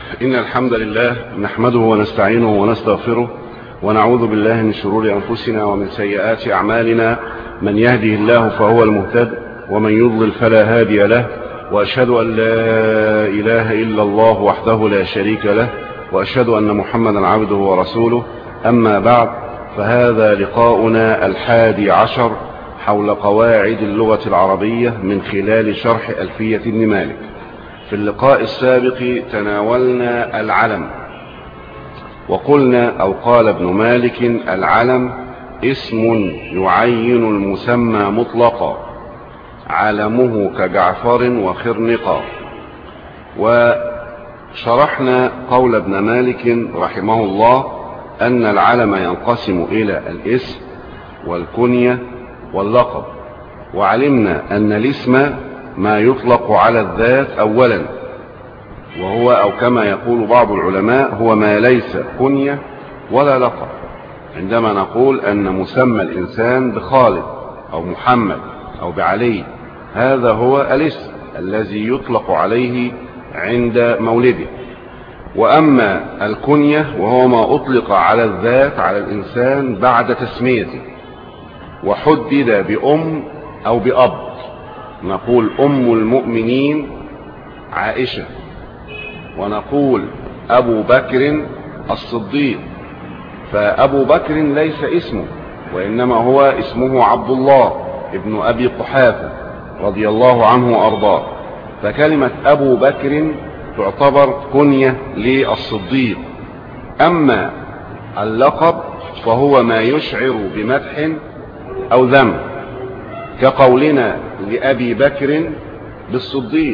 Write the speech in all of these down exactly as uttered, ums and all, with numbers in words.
إن الحمد لله نحمده ونستعينه ونستغفره ونعوذ بالله من شرور أنفسنا ومن سيئات أعمالنا. من يهده الله فهو المهتد ومن يضلل فلا هادي له، وأشهد أن لا إله إلا الله وحده لا شريك له، وأشهد أن محمدا عبده ورسوله. أما بعد، فهذا لقاؤنا الحادي عشر حول قواعد اللغة العربية من خلال شرح ألفية ابن مالك. في اللقاء السابق تناولنا العلم، وقلنا أو قال ابن مالك: العلم اسم يعين المسمى مطلقا، علمه كجعفر وخرنقا. وشرحنا قول ابن مالك رحمه الله أن العلم ينقسم إلى الاسم والكنية واللقب، وعلمنا أن الاسم ما يطلق على الذات أولا، وهو أو كما يقول بعض العلماء هو ما ليس كنية ولا لقب. عندما نقول أن مسمى الإنسان بخالد أو محمد أو بعلي، هذا هو الاسم الذي يطلق عليه عند مولده. وأما الكنية وهو ما أطلق على الذات على الإنسان بعد تسميته، وحدد بأم أو بأب. نقول أم المؤمنين عائشة، ونقول أبو بكر الصديق، فأبو بكر ليس اسمه، وإنما هو اسمه عبد الله ابن أبي قحافة رضي الله عنه وأرضاه. فكلمة أبو بكر تعتبر كنية للصديق. أما اللقب فهو ما يشعر بمدح أو ذم، كقولنا لأبي بكر بالصديق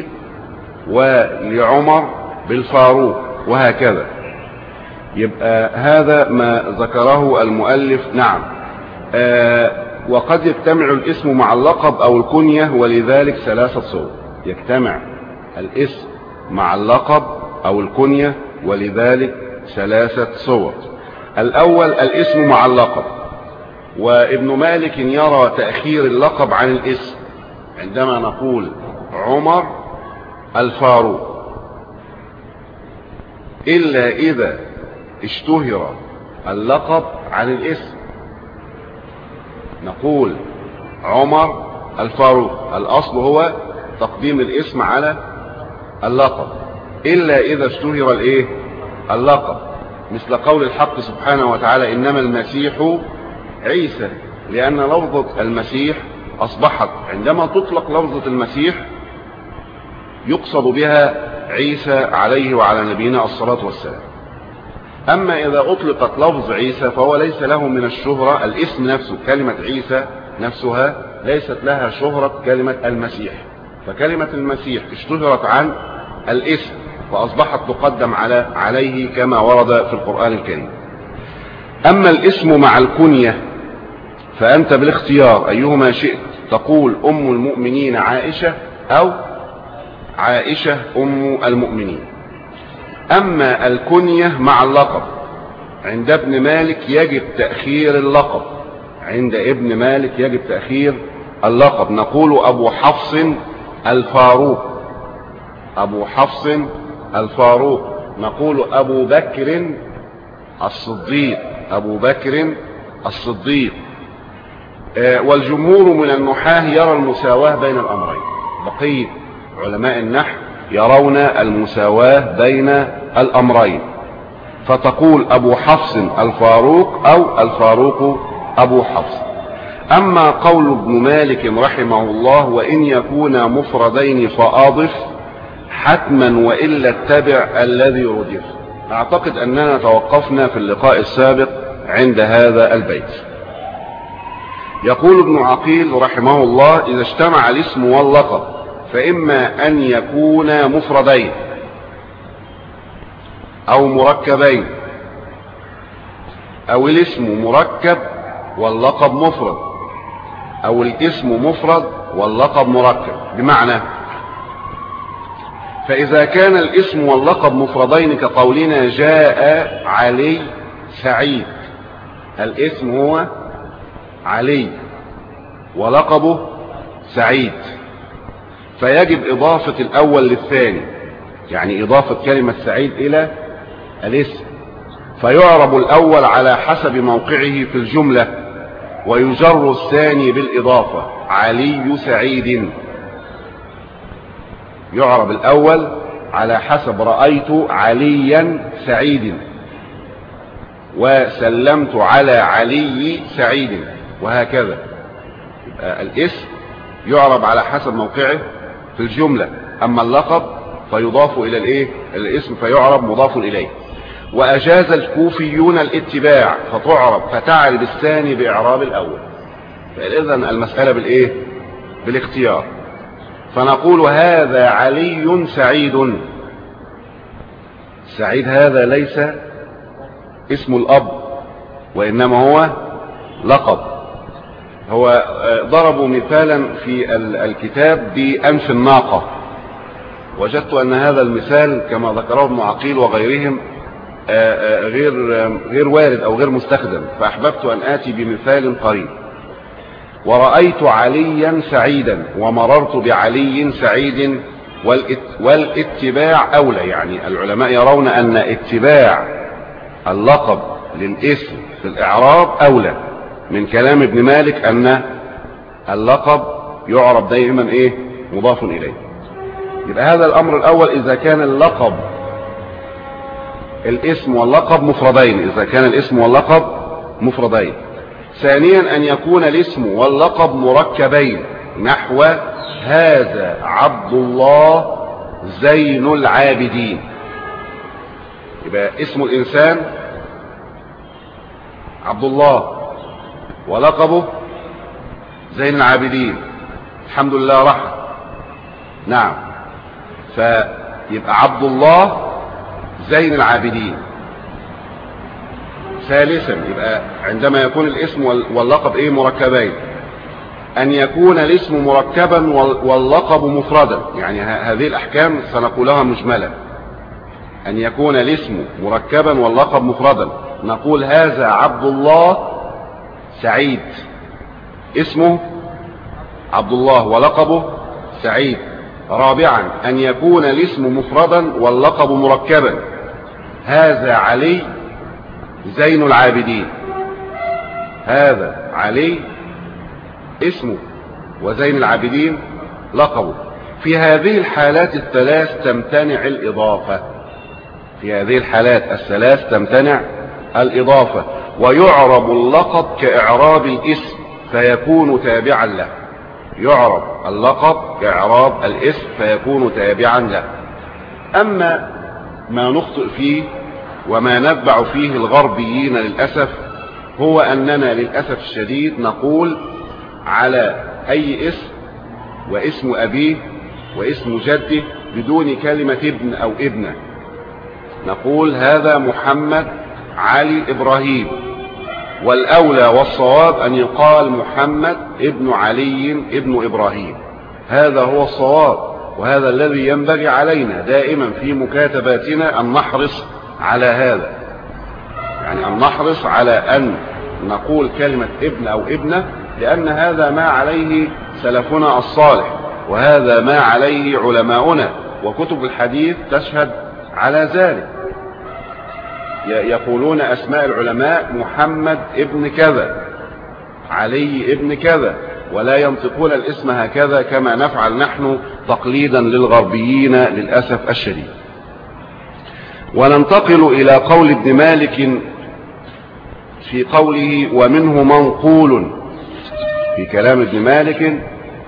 ولعمر بالفاروق، وهكذا. يبقى هذا ما ذكره المؤلف. نعم، آه وقد يجتمع الاسم مع اللقب أو الكنية، ولذلك ثلاثة صور. يجتمع الاسم مع اللقب أو الكنية، ولذلك ثلاثة صور. الأول الاسم مع اللقب، وابن مالك يرى تأخير اللقب عن الاسم. عندما نقول عمر الفاروق، إلا إذا اشتهر اللقب عن الاسم. نقول عمر الفاروق، الأصل هو تقديم الاسم على اللقب، إلا إذا اشتهر الايه اللقب، مثل قول الحق سبحانه وتعالى: إنما المسيح عيسى، لأن لفظة المسيح أصبحت عندما تطلق لفظة المسيح يقصد بها عيسى عليه وعلى نبينا الصلاة والسلام. أما إذا أطلقت لفظ عيسى فهو ليس له من الشهرة، الاسم نفسه كلمة عيسى نفسها ليست لها شهرة كلمة المسيح، فكلمة المسيح اشتهرت عن الاسم فأصبحت تقدم على عليه كما ورد في القرآن الكريم. أما الاسم مع الكنية فأنت بالاختيار أيهما شئت، تقول أم المؤمنين عائشة أو عائشة أم المؤمنين. أما الكنية مع اللقب عند ابن مالك يجب تأخير اللقب، عند ابن مالك يجب تأخير اللقب. نقول أبو حفص الفاروق، أبو حفص الفاروق. نقول أبو بكر الصديق، أبو بكر الصديق. والجمهور من النحاة يرى المساواة بين الأمرين، بقية علماء النحو يرون المساواة بين الأمرين، فتقول أبو حفص الفاروق أو الفاروق أبو حفص. أما قول ابن مالك رحمه الله: وإن يكونا مفردين فأضف حتما وإلا اتبع الذي ردف. أعتقد أننا توقفنا في اللقاء السابق عند هذا البيت. يقول ابن عقيل رحمه الله: إذا اجتمع الاسم واللقب فإما أن يكونا مفردين أو مركبين، أو الاسم مركب واللقب مفرد، أو الاسم مفرد واللقب مركب. بمعنى، فإذا كان الاسم واللقب مفردين كقولنا جاء علي سعيد، الاسم هو علي ولقبه سعيد، فيجب إضافة الأول للثاني. يعني إضافة كلمة سعيد إلى الاسم، فيعرب الأول على حسب موقعه في الجملة، ويجر الثاني بالإضافة. علي سعيد، يعرب الأول على حسب رأيت عليا سعيد، وسلمت على علي سعيد، وهكذا. يبقى الاسم يعرب على حسب موقعه في الجملة، أما اللقب فيضاف إلى الإيه؟ الاسم فيعرب مضاف إليه. وأجاز الكوفيون الاتباع فتعرب فتعرب الثاني بإعراب الأول. فإذن المسألة بالإيه؟ بالاختيار. فنقول هذا علي سعيد. سعيد هذا ليس اسم الأب، وإنما هو لقب. هو ضربوا مثالا في الكتاب بأنف الناقة، وجدت أن هذا المثال كما ذكره ابن عقيل وغيرهم غير غير وارد أو غير مستخدم، فأحببت أن آتي بمثال قريب. ورأيت عليا سعيدا ومررت بعلي سعيد، والاتباع أولى. يعني العلماء يرون أن اتباع اللقب للاسم في الإعراب أولى من كلام ابن مالك أن اللقب يعرب دائما إيه؟ مضاف إليه. يبقى هذا الأمر الأول إذا كان اللقب الاسم واللقب مفردين، إذا كان الاسم واللقب مفردين. ثانيا أن يكون الاسم واللقب مركبين، نحو هذا عبد الله زين العابدين. يبقى اسم الإنسان عبد الله ولقبه زين العابدين، الحمد لله رحمة. نعم، فيبقى عبد الله زين العابدين. ثالثا يبقى عندما يكون الاسم واللقب ايه؟ مركبين، ان يكون الاسم مركبا واللقب مفردا. يعني هذه الاحكام سنقولها مجملة. ان يكون الاسم مركبا واللقب مفردا، نقول هذا عبد الله سعيد، اسمه عبد الله ولقبه سعيد. رابعا ان يكون الاسم مفردا واللقب مركبا، هذا علي زين العابدين. هذا علي اسمه وزين العابدين لقبه. في هذه الحالات الثلاث تمتنع الإضافة. في هذه الحالات الثلاث تمتنع الإضافة، ويعرب اللقب كإعراب الاسم فيكون تابعا له. يعرب اللقب كإعراب الاسم فيكون تابعا له. أما ما نخطئ فيه وما نتبع فيه الغربيين للأسف، هو أننا للأسف الشديد نقول على أي اسم واسم أبيه واسم جده بدون كلمة ابن أو ابنة. نقول هذا محمد علي إبراهيم، والأولى والصواب أن يقال محمد ابن علي ابن إبراهيم. هذا هو الصواب، وهذا الذي ينبغي علينا دائما في مكاتباتنا أن نحرص على هذا. يعني أن نحرص على أن نقول كلمة ابن أو ابنة، لأن هذا ما عليه سلفنا الصالح، وهذا ما عليه علماؤنا، وكتب الحديث تشهد على ذلك. يقولون أسماء العلماء محمد ابن كذا، علي ابن كذا، ولا ينطقون الاسم هكذا كما نفعل نحن تقليدا للغربيين للأسف الشديد. وننتقل إلى قول ابن مالك في قوله ومنه منقول، في كلام ابن مالك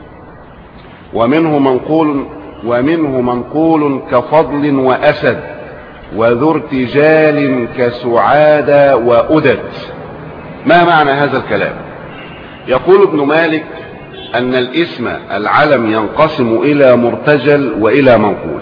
ومنه منقول ومنه منقول كفضل وأسد وذو ارتجال كسعادة وأدد. ما معنى هذا الكلام؟ يقول ابن مالك أن الاسم العلم ينقسم إلى مرتجل وإلى منقول.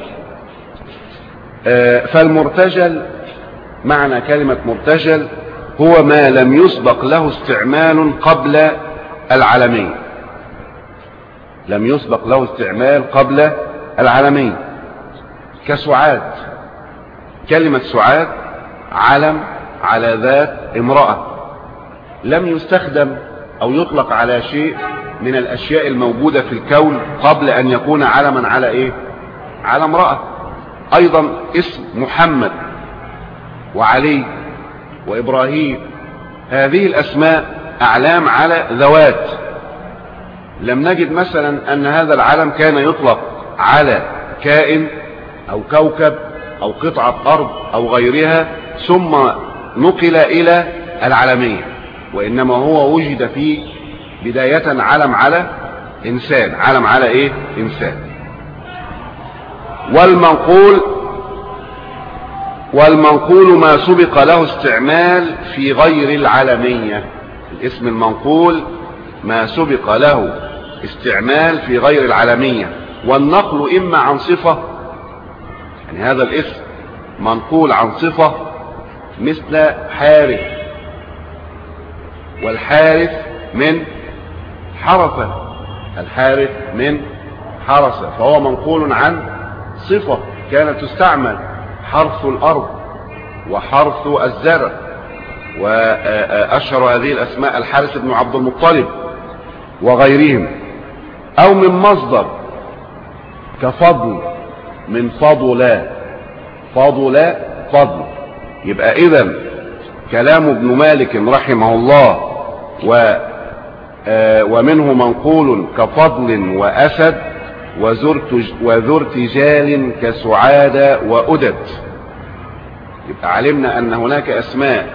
فالمرتجل، معنى كلمة مرتجل، هو ما لم يسبق له استعمال قبل العلمين. لم يسبق له استعمال قبل العلمين، كسعاد. كلمة سعاد علم على ذات امرأة، لم يستخدم أو يطلق على شيء من الأشياء الموجودة في الكون قبل أن يكون علما على إيه؟ على امرأة. ايضا اسم محمد وعلي وابراهيم، هذه الاسماء اعلام على ذوات. لم نجد مثلا ان هذا العلم كان يطلق على كائن او كوكب او قطعة ارض او غيرها ثم نقل الى العالمية، وانما هو وجد في بداية علم على انسان، علم على ايه؟ انسان. والمنقول والمنقول ما سبق له استعمال في غير العالمية. الاسم المنقول ما سبق له استعمال في غير العالمية. والنقل اما عن صفة، يعني هذا الاسم منقول عن صفة مثل حارث، والحارث من حرث، الحارث من حرث، فهو منقول عن صفة كانت تستعمل، حرث الأرض وحرث الزرع. وأشهر هذه الأسماء الحارث بن عبد المطلب وغيرهم. أو من مصدر كفضل، من فضل، فضل فضل. يبقى إذن كلام ابن مالك رحمه الله و ومنه منقول كفضل وأسد وذو ارتجال كسعادة وأدد. يبقى علمنا أن هناك أسماء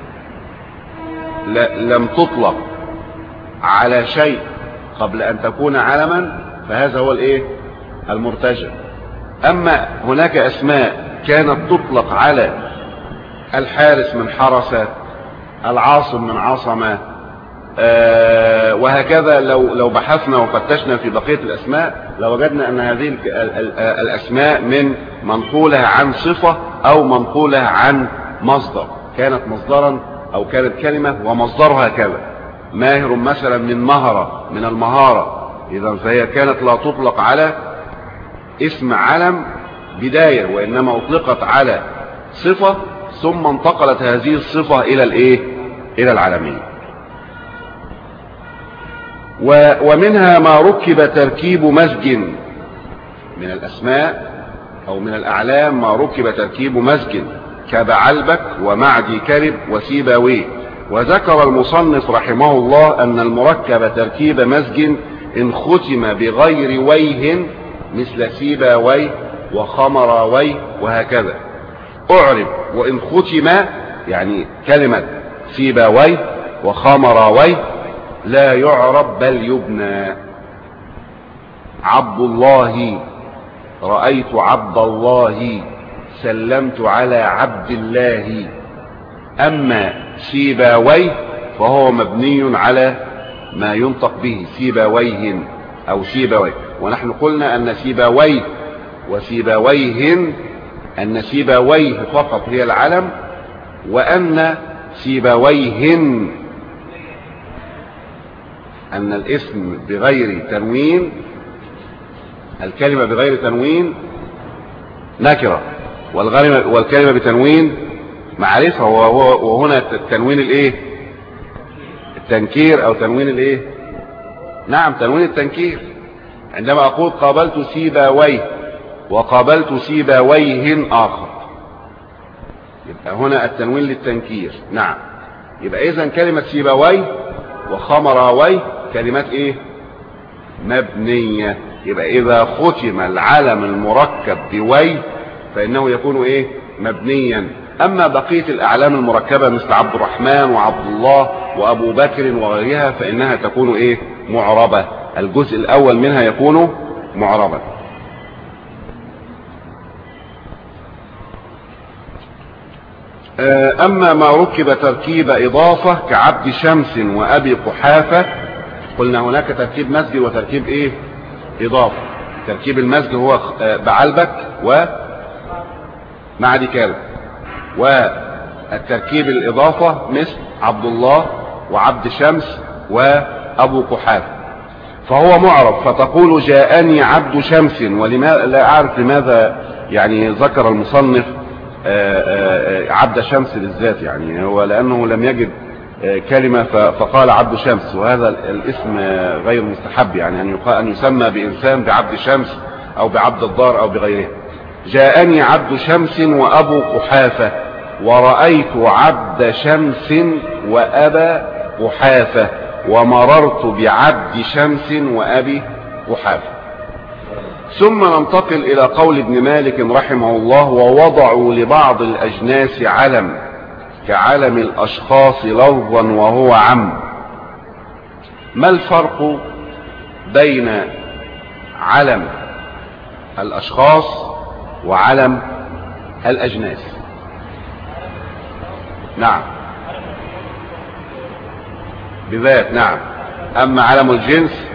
لم تطلق على شيء قبل أن تكون علما، فهذا هو الايه؟ المرتجل. أما هناك أسماء كانت تطلق على الحارس من حرسة، العاصم من عصمة، آه وهكذا. لو لو بحثنا وفتشنا في بقية الأسماء لوجدنا أن هذه الأسماء من منقولها عن صفة أو منقولها عن مصدر، كانت مصدرا أو كانت كلمة ومصدرها كذا. ماهر مثلا من مهرة، من المهارة، إذا فهي كانت لا تطلق على اسم علم بداية، وإنما أطلقت على صفة ثم انتقلت هذه الصفة إلى الإيه؟ إلى العالمية. ومنها ما ركب تركيب مزج من الأسماء أو من الأعلام، ما ركب تركيب مزج كبعلبك ومعدي كرب وسيباويه. وذكر المصنف رحمه الله أن المركب تركيب مزج إن ختم بغير ويه مثل سيباويه وخمراويه وهكذا أعرب. وإن ختم يعني كلمة سيباويه وخمراويه لا يعرب بل يبنى. عبد الله، رأيت عبد الله، سلمت على عبد الله. أما سيباويه فهو مبني على ما ينطق به، سيباويه أو سيباويه. ونحن قلنا أن سيباويه وسيباويهن، أن سيباويه فقط هي العلم، وأن سيباويهن أن الاسم بغير تنوين، الكلمة بغير تنوين نكرة، والكلمة بتنوين معرفة. وهنا التنوين الايه؟ التنكير او تنوين الايه؟ نعم، تنوين التنكير. عندما اقول قابلت سيباويه وقابلت سيباويهن اخر، يبقى هنا التنوين للتنكير. نعم، يبقى اذا كلمة سيباويه وخمراويه كلمات ايه؟ مبنية. يبقى اذا ختم العلم المركب بوي فانه يكون ايه؟ مبنيا. اما بقية الاعلام المركبة مثل عبد الرحمن وعبد الله وابو بكر وغيرها فانها تكون ايه؟ معربة. الجزء الاول منها يكون معربا. اما ما ركب تركيب اضافة كعبد شمس وابي قحافة، قلنا هناك تركيب مسجد وتركيب ايه؟ اضافة. تركيب المسجد هو بعلبك ومعدي كارب، والتركيب الاضافة مثل عبد الله وعبد شمس وابو قحافة، فهو معرب. فتقول جاءني عبد شمس. ولماذا لا اعرف لماذا يعني ذكر المصنف عبد شمس بالذات، يعني هو لانه لم يجد كلمة فقال عبد شمس، وهذا الاسم غير مستحب، يعني أن يقال أن يسمى بإنسان بعبد شمس أو بعبد الدار أو بغيره. جاءني عبد شمس وأبو قحافة، ورأيت عبد شمس وأبا قحافة، ومررت بعبد شمس وأبي قحافة. ثم ننتقل إلى قول ابن مالك رحمه الله: ووضعوا لبعض الأجناس علم كعلم الأشخاص لفظا وهو عم. ما الفرق بين علم الأشخاص وعلم الأجناس؟ نعم، بذات. نعم. أما علم الجنس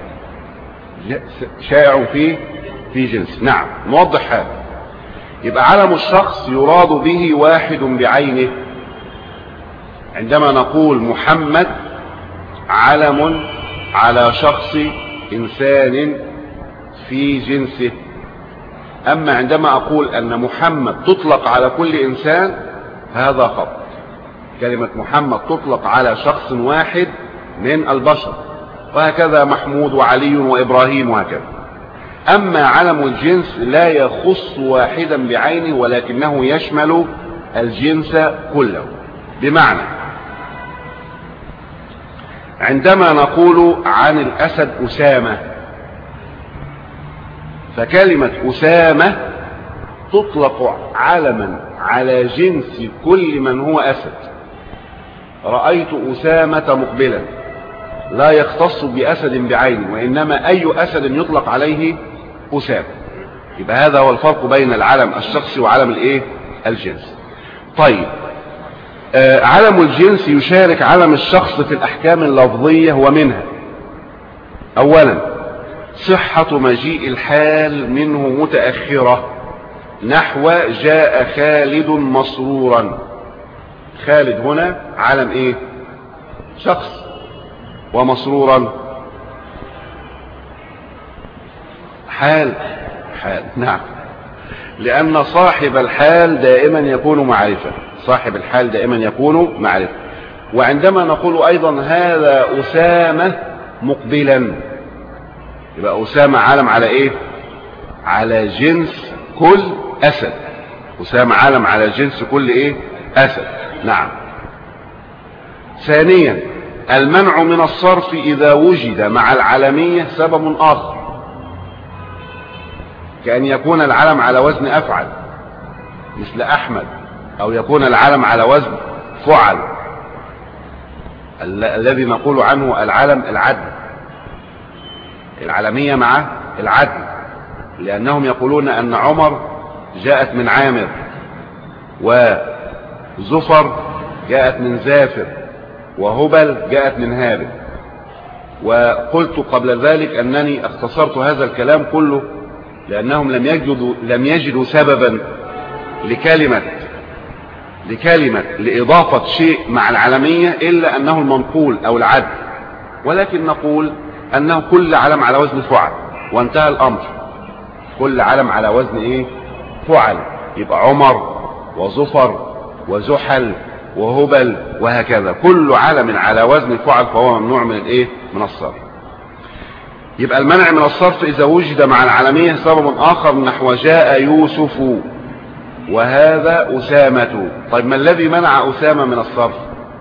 شائع فيه في جنس. نعم، نوضح هذا. يبقى علم الشخص يراد به واحد بعينه. عندما نقول محمد علم على شخص إنسان في جنسه. أما عندما أقول أن محمد تطلق على كل إنسان هذا خطأ. كلمة محمد تطلق على شخص واحد من البشر، وهكذا محمود وعلي وإبراهيم وهكذا. أما علم الجنس لا يخص واحدا بعينه، ولكنه يشمل الجنس كله. بمعنى عندما نقول عن الأسد أسامة، فكلمة أسامة تطلق علما على جنس كل من هو أسد. رأيت أسامة مقبلا، لا يختص بأسد بعينه، وإنما أي أسد يطلق عليه أسامة. يبقى هذا هو الفرق بين العلم الشخصي وعلم الإيه؟ الجنس. طيب، آه علم الجنس يشارك علم الشخص في الأحكام اللفظية، ومنها: أولا صحة مجيء الحال منه متأخرة، نحو جاء خالد مسرورا. خالد هنا علم ايه؟ شخص. ومسرورا حال. حال. نعم، لأن صاحب الحال دائما يكون معرفة. صاحب الحال دائما يكون معرفة. وعندما نقول أيضا هذا أسامة مقبلا، يبقى أسامة علم على ايه؟ على جنس كل أسد. أسامة علم على جنس كل ايه؟ أسد. نعم. ثانيا المنع من الصرف إذا وجد مع العلمية سبب آخر، كأن يكون العلم على وزن أفعل مثل أحمد، أو يكون العلم على وزن فعل، ال الذي نقول عنه العلم العدل. العلمية مع العدل، لأنهم يقولون أن عمر جاءت من عامر، وزفر جاءت من زافر، وهبل جاءت من هابل. وقلت قبل ذلك أنني اختصرت هذا الكلام كله لأنهم لم يجدوا, لم يجدوا سببا لكلمة لكلمة لإضافة شيء مع العلمية إلا أنه المنقول أو العدل، ولكن نقول أنه كل علم على وزن فعل، وانتهى الأمر. كل علم على وزن إيه؟ فعل. يبقى عمر وزفر وزحل وهبل وهكذا، كل علم على وزن فعل فهو ممنوع من الإيه؟ من الصرف. يبقى المنع من الصرف إذا وجد مع العلمية سبب آخر، نحو جاء يوسف وهذا أسامة. طيب ما الذي منع أسامة من الصرف؟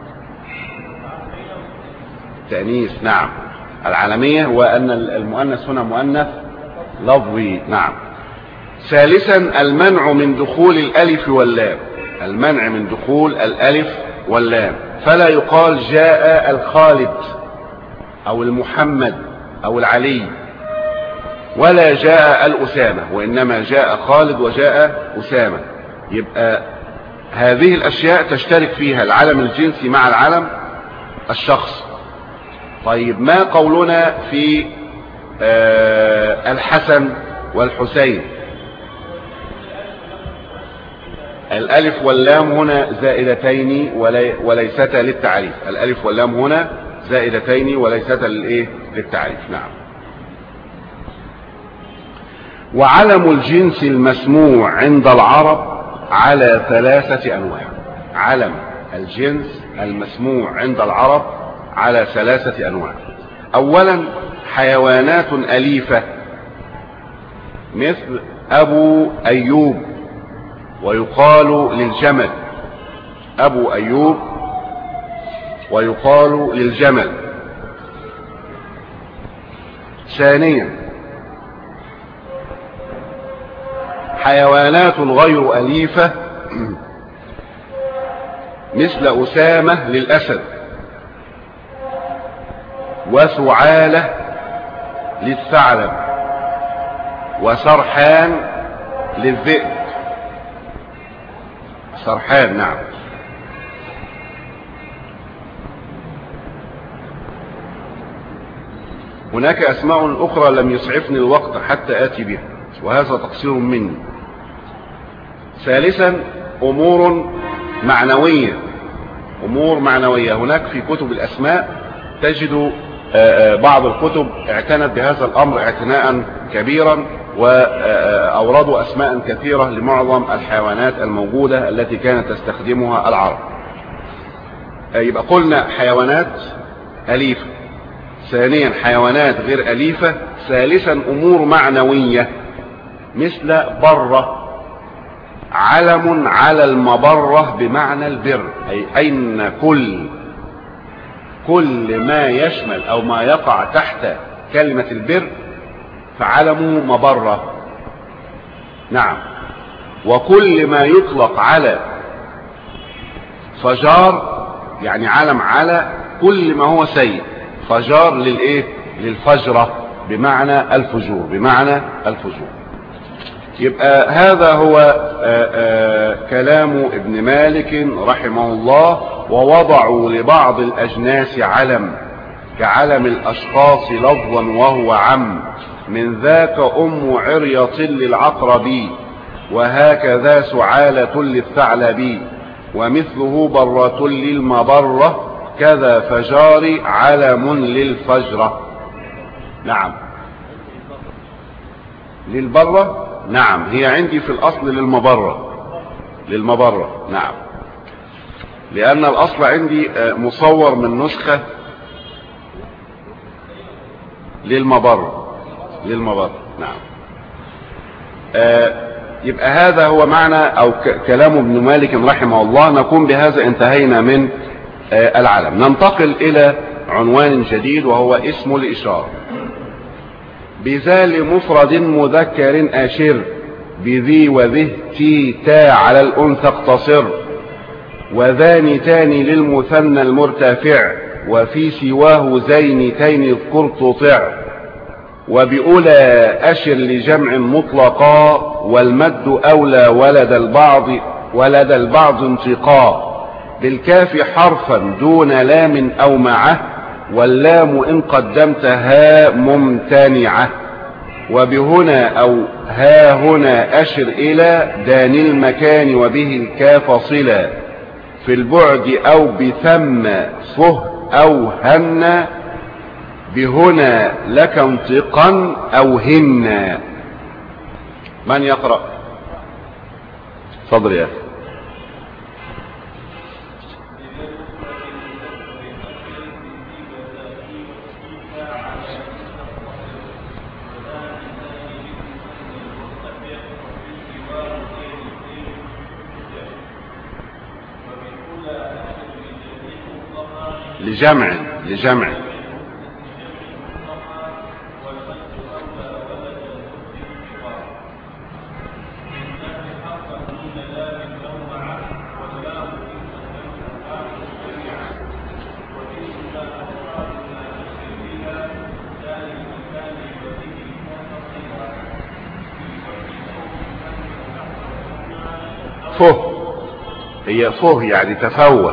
تأنيث. نعم، العلمية، وأن المؤنث هنا مؤنث لفظي. نعم. ثالثا المنع من دخول الألف واللام. المنع من دخول الألف واللام، فلا يقال جاء الخالد أو المحمد أو العلي، ولا جاء الأسامة، وإنما جاء خالد وجاء أسامة. يبقى هذه الأشياء تشترك فيها العلم الجنسي مع العلم الشخص. طيب ما قولنا في آه الحسن والحسين؟ الألف واللام هنا زائدتين ولي وليستا للتعريف. الألف واللام هنا زائدتين وليستا للإيه؟ للتعريف. نعم. وعلم الجنس المسموع عند العرب على ثلاثة أنواع. علم الجنس المسموع عند العرب على ثلاثة أنواع. أولا حيوانات أليفة مثل أبو أيوب ويقال للجمل، أبو أيوب ويقال للجمل. ثانيا حيوانات غير أليفة مثل أسامة للأسد، وثعالة للثعلب، وسرحان للذئب. سرحان نعم. هناك أسماء أخرى لم يسعفني الوقت حتى آتي بها، وهذا تقصير مني. ثالثا أمور معنوية، أمور معنوية. هناك في كتب الأسماء تجد بعض الكتب اعتنت بهذا الأمر اعتناء كبيرا، وأوردوا أسماء كثيرة لمعظم الحيوانات الموجودة التي كانت تستخدمها العرب. يبقى قلنا حيوانات أليفة، ثانيا حيوانات غير أليفة، ثالثا أمور معنوية مثل برة، علم على المبرة بمعنى البر، أي أين كل كل ما يشمل أو ما يقع تحت كلمة البر فعلمه مبرة. نعم. وكل ما يطلق على فجار يعني علم على كل ما هو سيء، فجار للإيه؟ للفجرة بمعنى الفجور، بمعنى الفجور. يبقى هذا هو آآ آآ كلام ابن مالك رحمه الله. ووضعوا لبعض الأجناس علم كعلم الأشخاص لفظا وهو عم، من ذاك أم عرية للعقرب، وهكذا سعالة للثعلب، ومثله برة للمبرة، كذا فجار علم للفجرة. نعم. للبرة نعم، هي عندي في الأصل للمبرة، للمبرة نعم، لأن الأصل عندي مصور من نسخة للمبرة، للمبرة نعم. يبقى هذا هو معنى أو كلام ابن مالك رحمه الله. نكون بهذا انتهينا من العلم. ننتقل إلى عنوان جديد وهو اسم الإشارة. بذا لمفرد مذكر أشر، بذي وذه تي تا على الأنثى اقتصر، وذان تاني للمثنى المرتفع، وفي سواه زين تين اذكر تطع، وبأولى أشر لجمع مطلقا، والمد أولى ولد البعض ولد البعض انتقا، بالكاف حرفا دون لام أو معه، واللام إن قدمتها ممتنعة، وبهنا أو ها هنا أشر إلى دان المكان، وبه الكاف صلا، في البعد أو بثم فه أو هن، بهنا لك انطقا أو هن. من يقرأ؟ فضل يا أخي. لجمع لجمع فه، هي فه يعني تفوه.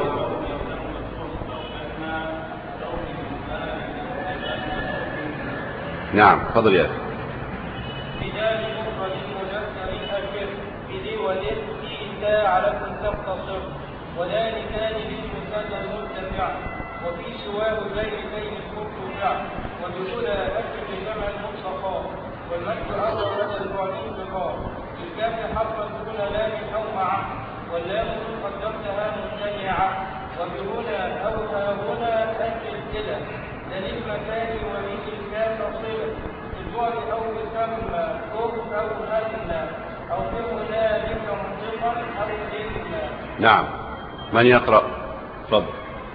نعم فضل يا أخي. بذال مفرد مذكر أشر، بذي وذي تا على تقتصر، وذلكان للمثنى المرتفع، وفي سواه زين زين المرتفع، وبأولى أشر لجمع المطلقا، والمد أول ولد البعد انتقا، بالكاف حرفا دون لام أو معه، واللام إن قدمتها ممتنعة، وبهنا أو ها هنا أشر إلى دليل المكان، وبه الكاف صلة، في بالبعد أو بسمى كف أو هدنا أو بهنالك منطقا أو إذنا. نعم. من يقرأ؟ تفضل.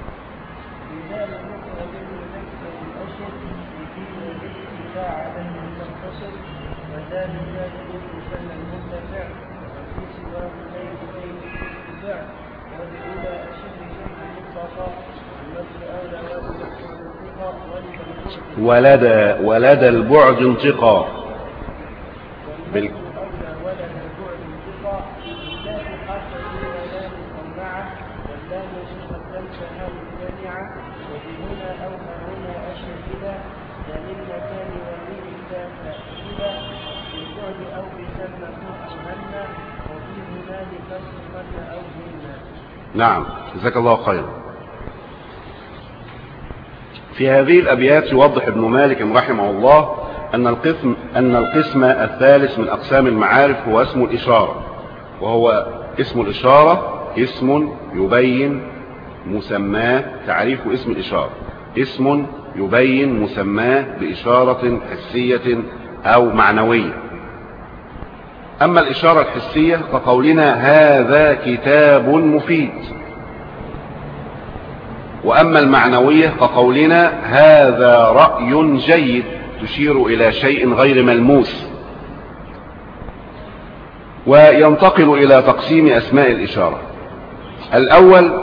ولد ولد البعد انتقى بال... نعم. جزاك الله خيرا. في هذه الأبيات يوضح ابن مالك رحمه الله أن القسم أن القسم الثالث من أقسام المعارف هو اسم الإشارة، وهو اسم الإشارة اسم يبين مسماه. تعريف اسم الإشارة اسم يبين مسماه بإشارة حسية أو معنوية. أما الإشارة الحسية فقولنا هذا كتاب مفيد، وأما المعنوية فقولنا هذا رأي جيد تشير إلى شيء غير ملموس. وينتقل إلى تقسيم أسماء الإشارة. الأول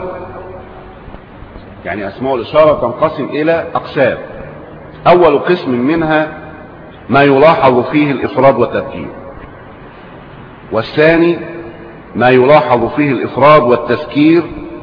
يعني أسماء الإشارة تنقسم إلى أقسام. أول قسم منها ما يلاحظ فيه الإفراد والتذكير، والثاني ما يلاحظ فيه الإفراد والتذكير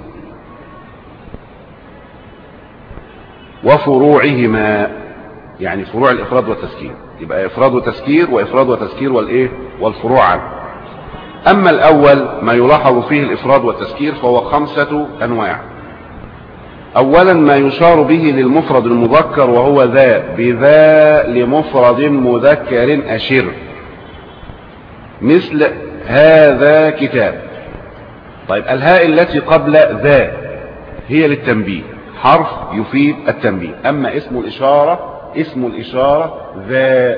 وفروعهما، يعني فروع الإفراد والتذكير. يبقى إفراد وتذكير وإفراد وتذكير والإيه والفروع عنه. أما الأول ما يلاحظ فيه الإفراد والتذكير فهو خمسة أنواع. أولا ما يشار به للمفرد المذكر وهو ذا، بذا لمفرد مذكر أشر، مثل هذا كتاب. طيب الهاء التي قبل ذا هي للتنبيه، حرف يفيد التنبيه. أما اسم الإشارة اسم الإشارة ذا،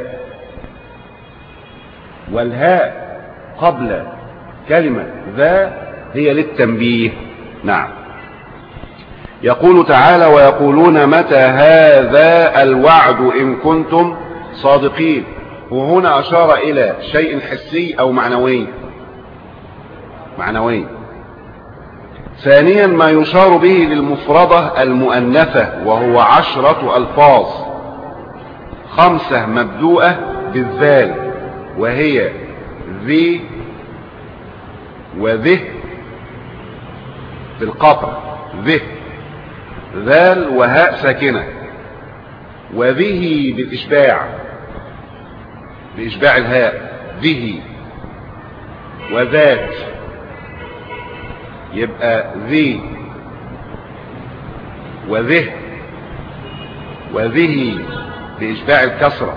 والهاء قبل كلمة ذا هي للتنبيه. نعم. يقول تعالى ويقولون متى هذا الوعد إن كنتم صادقين. وهنا أشار إلى شيء حسي أو معنوي. معنوي. ثانيا ما يشار به للمفردة المؤنثة وهو عشرة ألفاظ، خمسة مبدوءة بالذال وهي ذي وذه بالقطع، ذه ذال وهاء ساكنة، وذه بالإشباع بإشباع الهاء ذه، وذات يبقى ذي وذه وذه بإشباع الكسرة،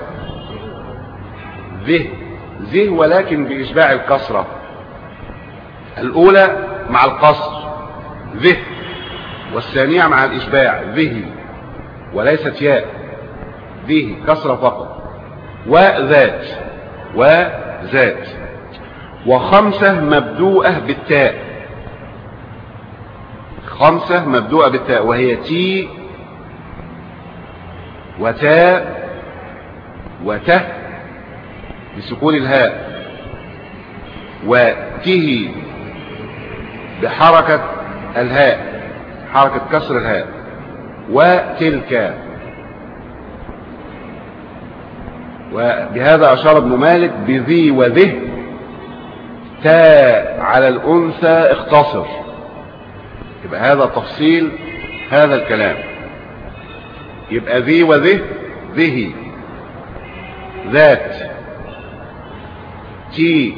ذه ذه ولكن بإشباع الكسرة الأولى مع القصر ذه، والثانية مع الإشباع ذه وليست ياء، ذه كسرة فقط. وذات وذات. وخمسة مبدوءة بالتاء، خمسة مبدوءة بالتاء وهي تي وتاء وته بسكون الهاء، وته بحركة الهاء حركة كسر الهاء، وتلك. وبهذا أشار ابن مالك بذي وذه تاء على الأنثى اختصر. يبقى هذا تفصيل هذا الكلام. يبقى ذي وذه ذه ذات تي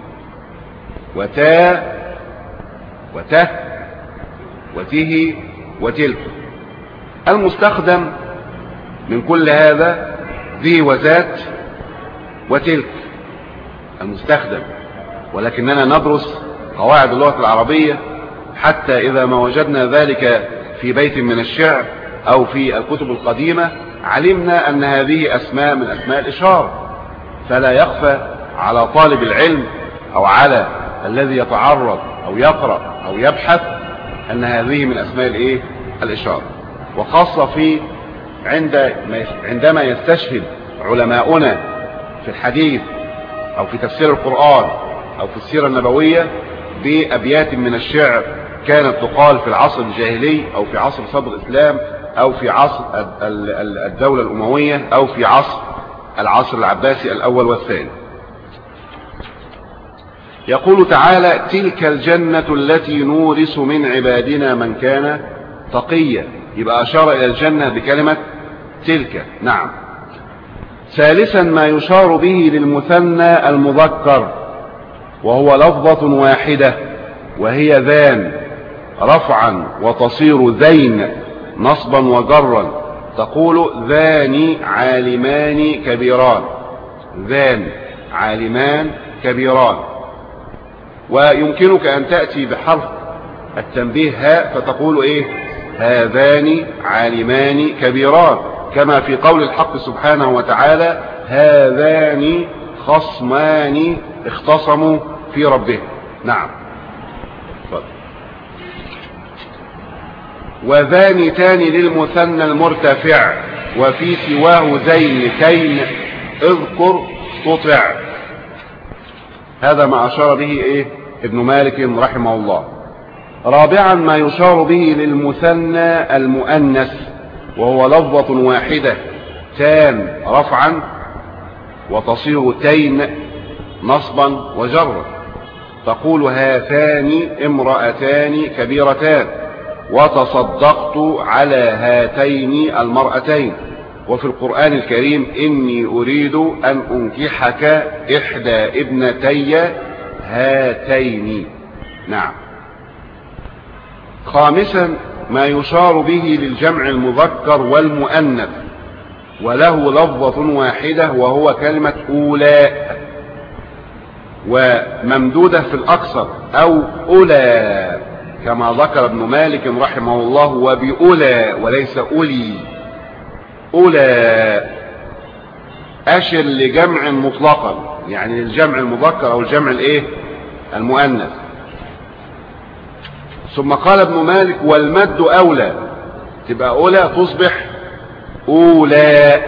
وتاء وته وته وتلك. المستخدم من كل هذا ذي وذات وتلك المستخدم، ولكننا ندرس قواعد اللغة العربية حتى إذا ما وجدنا ذلك في بيت من الشعر أو في الكتب القديمة علمنا أن هذه أسماء من أسماء الإشارة، فلا يخفى على طالب العلم أو على الذي يتعرض أو يقرأ أو يبحث أن هذه من أسماء الإيه؟ الإشارة. وخاصة في عند عندما يستشهد علماؤنا في الحديث أو في تفسير القرآن أو في السيرة النبوية بأبيات من الشعر كانت تقال في العصر الجاهلي أو في عصر صدر الإسلام أو في عصر الدولة الأموية أو في عصر العصر العباسي الأول والثاني. يقول تعالى: تلك الجنة التي نورث من عبادنا من كان تقيا. يبقى أشار إلى الجنة بكلمة تلك. نعم. ثالثا ما يشار به للمثنى المذكر وهو لفظة واحدة وهي ذان رفعا وتصير ذين نصبا وجرا. تقول ذان عالمان كبيران، ذان عالمان كبيران. ويمكنك أن تأتي بحرف التنبيه هاء فتقول إيه؟ هذان عالمان كبيران، كما في قول الحق سبحانه وتعالى: هذان خصمان اختصموا في ربهم. نعم. وذانتان للمثنى المرتفع وفي سواه ذين كين اذكر تطع. هذا ما أشار به إيه؟ ابن مالك رحمه الله. رابعا ما يشار به للمثنى المؤنث وهو لفظة واحدة تان رفعا وتصير تين نصبا وجرا. تقول هاتان امرأتان كبيرتان وتصدقت على هاتين المرأتين. وفي القرآن الكريم: إني أريد أن أنكحك إحدى ابنتي هاتين. نعم. خامسا ما يشار به للجمع المذكر والمؤنث وله لفظة واحدة وهو كلمة أولاء، وممدودة في الأكثر أو أولى كما ذكر ابن مالك رحمه الله: وبأولى وليس أولي. أولى أشر لجمع مطلقا، يعني للجمع المذكر أو الجمع الإيه؟ المؤنث. ثم قال ابن مالك: والمد أولى، تبقى أولى تصبح أولى،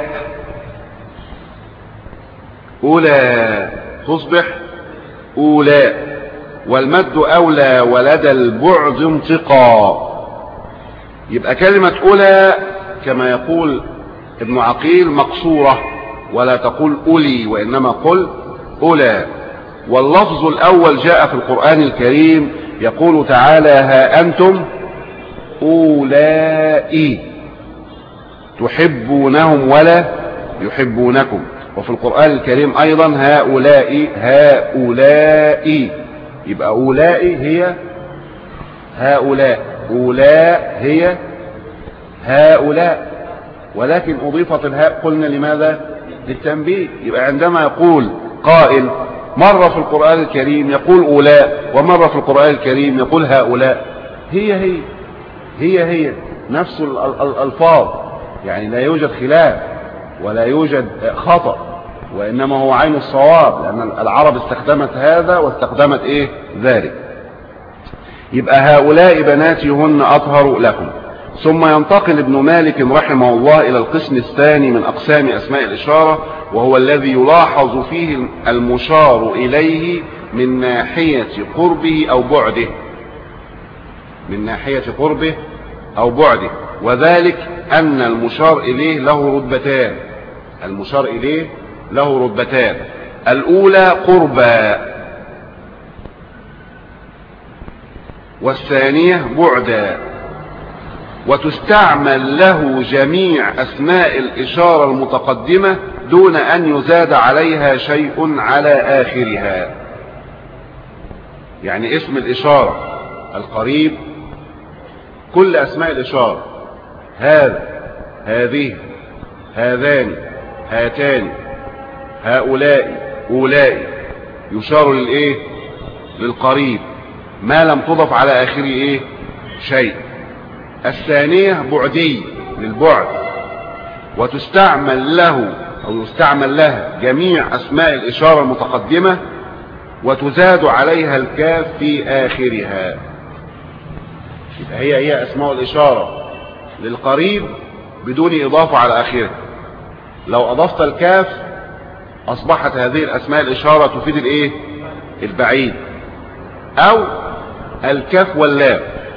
أولى تصبح أولى. والمد أولى ولدى البعد انتقا. يبقى كلمة أولى كما يقول ابن عقيل مقصورة، ولا تقول أولي وإنما قل أولى. واللفظ الأول جاء في القرآن الكريم يقول تعالى: ها أنتم أولئي تحبونهم ولا يحبونكم. وفي القرآن الكريم أيضا هؤلاء هؤلاء. يبقى أولئي هي هؤلاء، أولاء هي هؤلاء، ولكن أضيفت الهاء قلنا لماذا؟ للتنبيه. يبقى عندما يقول قائل مرة في القرآن الكريم يقول أولاء ومرة في القرآن الكريم يقول هؤلاء، هي هي هي هي نفس الألفاظ، يعني لا يوجد خلاف ولا يوجد خطأ، وإنما هو عين الصواب، لأن العرب استخدمت هذا واستخدمت إيه ذلك. يبقى هؤلاء بناتي هن أطهر لكم. ثم ينتقل ابن مالك رحمه الله إلى القسم الثاني من أقسام أسماء الإشارة، وهو الذي يلاحظ فيه المشار إليه من ناحية قربه أو بعده، من ناحية قربه أو بعده. وذلك أن المشار إليه له رتبتان، المشار إليه له رتبتان. الأولى قربا، والثانية بعدا. وتستعمل له جميع أسماء الإشارة المتقدمة دون أن يزاد عليها شيء على آخرها. يعني اسم الإشارة القريب كل أسماء الإشارة، هذا هذه هذان هاتان هؤلاء أولئك، يشار للإيه؟ للقريب ما لم تضف على آخره إيه؟ شيء. الثانية بعدي للبعد، وتستعمل له أو يستعمل لها جميع أسماء الإشارة المتقدمة، وتزاد عليها الكاف في آخرها. يبقى هي هي أسماء الإشارة للقريب بدون إضافة على آخرها. لو أضفت الكاف أصبحت هذه الأسماء الإشارة تفيد الإيه؟ البعيد، أو الكاف واللام،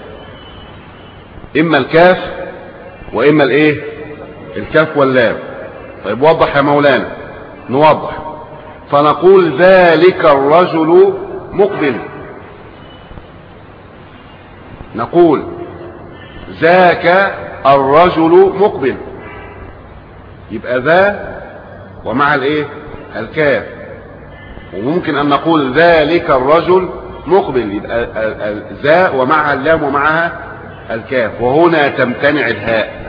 إما الكاف وإما الإيه؟ الكاف واللام. طيب وضح يا مولانا. نوضح. فنقول ذلك الرجل مقبل، نقول ذاك الرجل مقبل، يبقى ذا ومع الايه؟ الكاف. وممكن ان نقول ذلك الرجل مقبل، يبقى ذا ومعها اللام ومعها الكاف، وهنا تمتنع الهاء،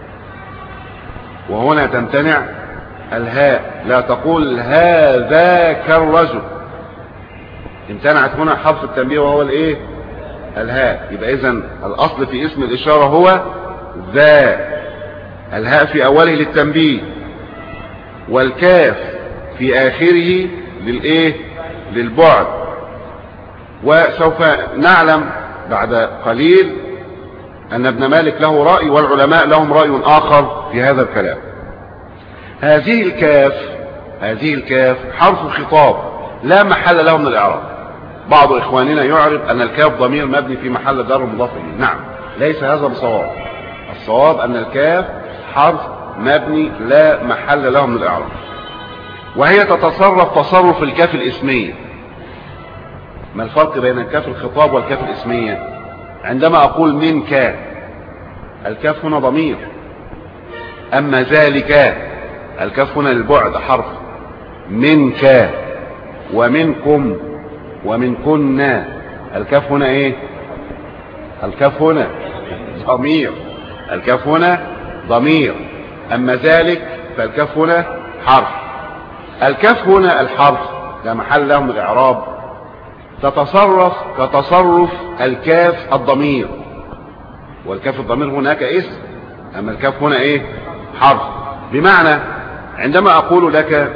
وهنا تمتنع الهاء. لا تقول هذاك الرجل، امتنعت هنا حرف التنبيه وهو الايه؟ الهاء. يبقى اذن الاصل في اسم الاشارة هو ذا، الهاء في اوله للتنبيه، والكاف في اخره للايه؟ للبعد. وسوف نعلم بعد قليل ان ابن مالك له رأي والعلماء لهم رأي اخر في هذا الكلام. هذه الكاف هذه الكاف حرف خطاب لا محل له من الاعراب. بعض اخواننا يعرف ان الكاف ضمير مبني في محل جر مضاف اليه. نعم، ليس هذا بصواب. الصواب ان الكاف حرف مبني لا محل له من الاعراب، وهي تتصرف تصرف الكاف الاسمية. ما الفرق بين الكاف الخطاب والكاف الاسمية؟ عندما اقول منك، الكاف هنا ضمير، اما ذلك الكاف هنا للبعد حرف. منك ومنكم ومنكن، الكاف هنا ايه؟ الكاف هنا ضمير، الكاف هنا ضمير. اما ذلك فالكاف هنا حرف. الكاف هنا الحرف لا محل له من الاعراب، تتصرف كتصرف الكاف الضمير، والكاف الضمير هناك اسم، اما الكاف هنا ايه؟ حرف. بمعنى عندما اقول لك